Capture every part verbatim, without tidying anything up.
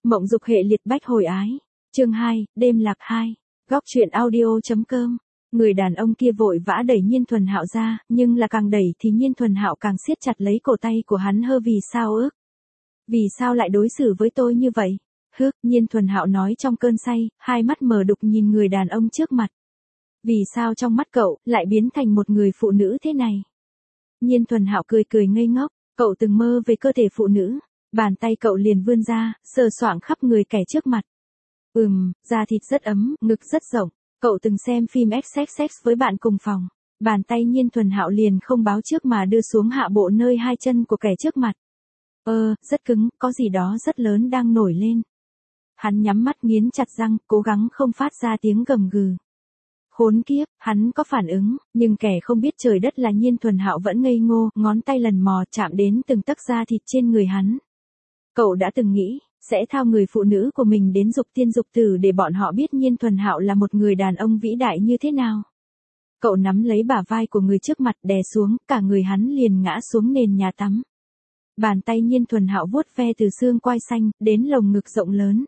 Mộng dục hệ liệt bách hồi ái. Chương hai, đêm lạc hai. Góc truyện audio.com. Người đàn ông kia vội vã đẩy Nhiên Thuần Hạo ra, nhưng là càng đẩy thì Nhiên Thuần Hạo càng siết chặt lấy cổ tay của hắn. Hơ vì sao ước? Vì sao lại đối xử với tôi như vậy? Hước, Nhiên Thuần Hạo nói trong cơn say, hai mắt mờ đục nhìn người đàn ông trước mặt. Vì sao trong mắt cậu lại biến thành một người phụ nữ thế này? Nhiên Thuần Hạo cười cười ngây ngốc, cậu từng mơ về cơ thể phụ nữ. Bàn tay cậu liền vươn ra, sờ soạng khắp người kẻ trước mặt. Ừm, da thịt rất ấm, ngực rất rộng. Cậu từng xem phim ét ích ích với bạn cùng phòng. Bàn tay Nhiên Thuần Hạo liền không báo trước mà đưa xuống hạ bộ nơi hai chân của kẻ trước mặt. Ơ, rất cứng, có gì đó rất lớn đang nổi lên. Hắn nhắm mắt nghiến chặt răng, cố gắng không phát ra tiếng gầm gừ. Khốn kiếp, hắn có phản ứng, nhưng kẻ không biết trời đất là Nhiên Thuần Hạo vẫn ngây ngô, ngón tay lần mò chạm đến từng tấc da thịt trên người hắn. Cậu đã từng nghĩ, sẽ thao người phụ nữ của mình đến dục tiên dục tử để bọn họ biết Nhiên Thuần Hạo là một người đàn ông vĩ đại như thế nào. Cậu nắm lấy bả vai của người trước mặt đè xuống, cả người hắn liền ngã xuống nền nhà tắm. Bàn tay Nhiên Thuần Hạo vuốt ve từ xương quai xanh, đến lồng ngực rộng lớn.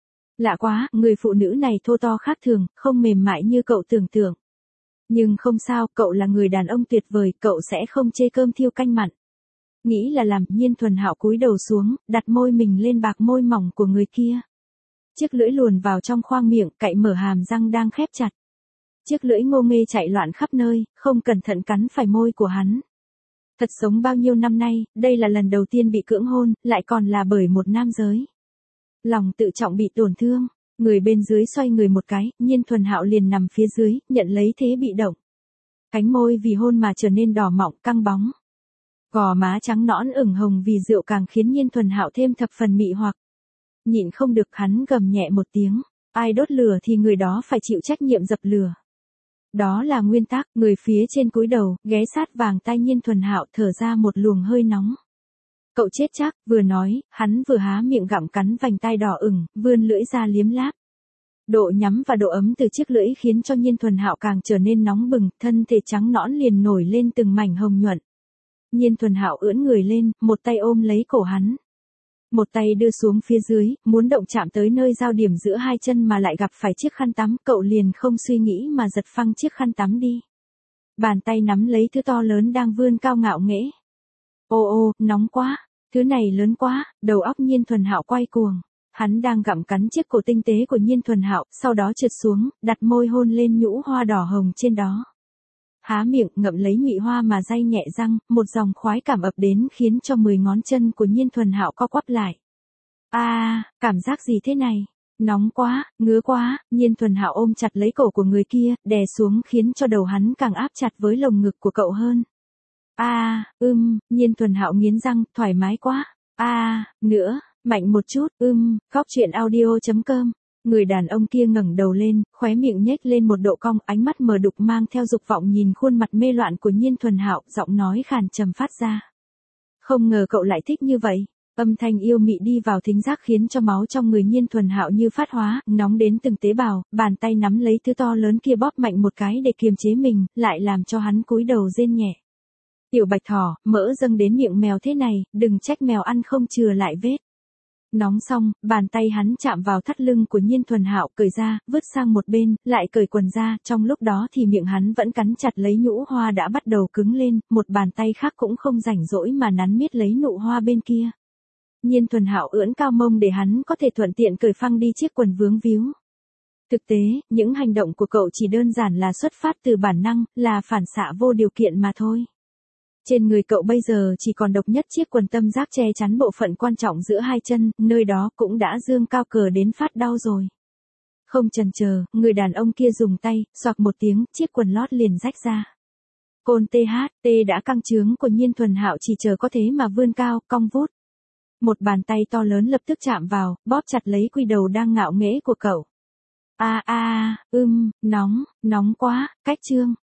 Lạ quá, người phụ nữ này thô to khác thường, không mềm mại như cậu tưởng tượng. Nhưng không sao, cậu là người đàn ông tuyệt vời, cậu sẽ không chê cơm thiêu canh mặn. Nghĩ là làm, Nhiên Thuần Hạo cúi đầu xuống, đặt môi mình lên bạc môi mỏng của người kia. Chiếc lưỡi luồn vào trong khoang miệng, cạy mở hàm răng đang khép chặt. Chiếc lưỡi ngô nghê chạy loạn khắp nơi, không cẩn thận cắn phải môi của hắn. Thật sống bao nhiêu năm nay, đây là lần đầu tiên bị cưỡng hôn, lại còn là bởi một nam giới. Lòng tự trọng bị tổn thương, người bên dưới xoay người một cái, Nhiên Thuần Hạo liền nằm phía dưới, nhận lấy thế bị động. Cánh môi vì hôn mà trở nên đỏ mọng, căng bóng. Gò má trắng nõn ửng hồng vì rượu càng khiến Nhiên Thuần Hạo thêm thập phần mị hoặc. Nhịn không được hắn gầm nhẹ một tiếng, ai đốt lửa thì người đó phải chịu trách nhiệm dập lửa. Đó là nguyên tắc, người phía trên cúi đầu, ghé sát vàng tai Nhiên Thuần Hạo thở ra một luồng hơi nóng. Cậu chết chắc, vừa nói, hắn vừa há miệng gặm cắn vành tai đỏ ửng, vươn lưỡi ra liếm láp. Độ nhắm và độ ấm từ chiếc lưỡi khiến cho Nhiên Thuần Hạo càng trở nên nóng bừng, thân thể trắng nõn liền nổi lên từng mảnh hồng nhuận. Nhiên Thuần Hạo ưỡn người lên, một tay ôm lấy cổ hắn. Một tay đưa xuống phía dưới, muốn động chạm tới nơi giao điểm giữa hai chân mà lại gặp phải chiếc khăn tắm, cậu liền không suy nghĩ mà giật phăng chiếc khăn tắm đi. Bàn tay nắm lấy thứ to lớn đang vươn cao ngạo nghễ. Ô ô, nóng quá, thứ này lớn quá, đầu óc Nhiên Thuần Hạo quay cuồng. Hắn đang gặm cắn chiếc cổ tinh tế của Nhiên Thuần Hạo, sau đó trượt xuống, đặt môi hôn lên nhũ hoa đỏ hồng trên đó. Há miệng ngậm lấy nhụy hoa mà day nhẹ răng, một dòng khoái cảm ập đến khiến cho mười ngón chân của Nhiên Thuần Hạo co quắp lại. A, à, cảm giác gì thế này? Nóng quá, ngứa quá, Nhiên Thuần Hạo ôm chặt lấy cổ của người kia, đè xuống khiến cho đầu hắn càng áp chặt với lồng ngực của cậu hơn. A, à, ưm, Nhiên Thuần Hạo nghiến răng, thoải mái quá. A, à, nữa, mạnh một chút, ưm, góc truyện audio.com. Người đàn ông kia ngẩng đầu lên, khóe miệng nhếch lên một độ cong, ánh mắt mờ đục mang theo dục vọng nhìn khuôn mặt mê loạn của Nhiên Thuần Hạo, giọng nói khàn trầm phát ra. Không ngờ cậu lại thích như vậy. Âm thanh yêu mị đi vào thính giác khiến cho máu trong người Nhiên Thuần Hạo như phát hóa, nóng đến từng tế bào, bàn tay nắm lấy thứ to lớn kia bóp mạnh một cái để kiềm chế mình, lại làm cho hắn cúi đầu rên nhẹ. Tiểu bạch thỏ, mỡ dâng đến miệng mèo thế này, đừng trách mèo ăn không chừa lại vết. Nóng xong, bàn tay hắn chạm vào thắt lưng của Nhiên Thuần Hạo, cởi ra, vứt sang một bên, lại cởi quần ra, trong lúc đó thì miệng hắn vẫn cắn chặt lấy nhũ hoa đã bắt đầu cứng lên, một bàn tay khác cũng không rảnh rỗi mà nắn miết lấy nụ hoa bên kia. Nhiên Thuần Hạo ưỡn cao mông để hắn có thể thuận tiện cởi phăng đi chiếc quần vướng víu. Thực tế, những hành động của cậu chỉ đơn giản là xuất phát từ bản năng, là phản xạ vô điều kiện mà thôi. Trên người cậu bây giờ chỉ còn độc nhất chiếc quần tâm giác che chắn bộ phận quan trọng giữa hai chân, nơi đó cũng đã dương cao cờ đến phát đau rồi. Không chần chờ, người đàn ông kia dùng tay, xoạc một tiếng, chiếc quần lót liền rách ra. Côn tê hát tê đã căng trướng của Nhiên Thuần Hạo chỉ chờ có thế mà vươn cao, cong vút. Một bàn tay to lớn lập tức chạm vào, bóp chặt lấy quy đầu đang ngạo nghễ của cậu. A a, ưm, nóng, nóng quá, cách trương.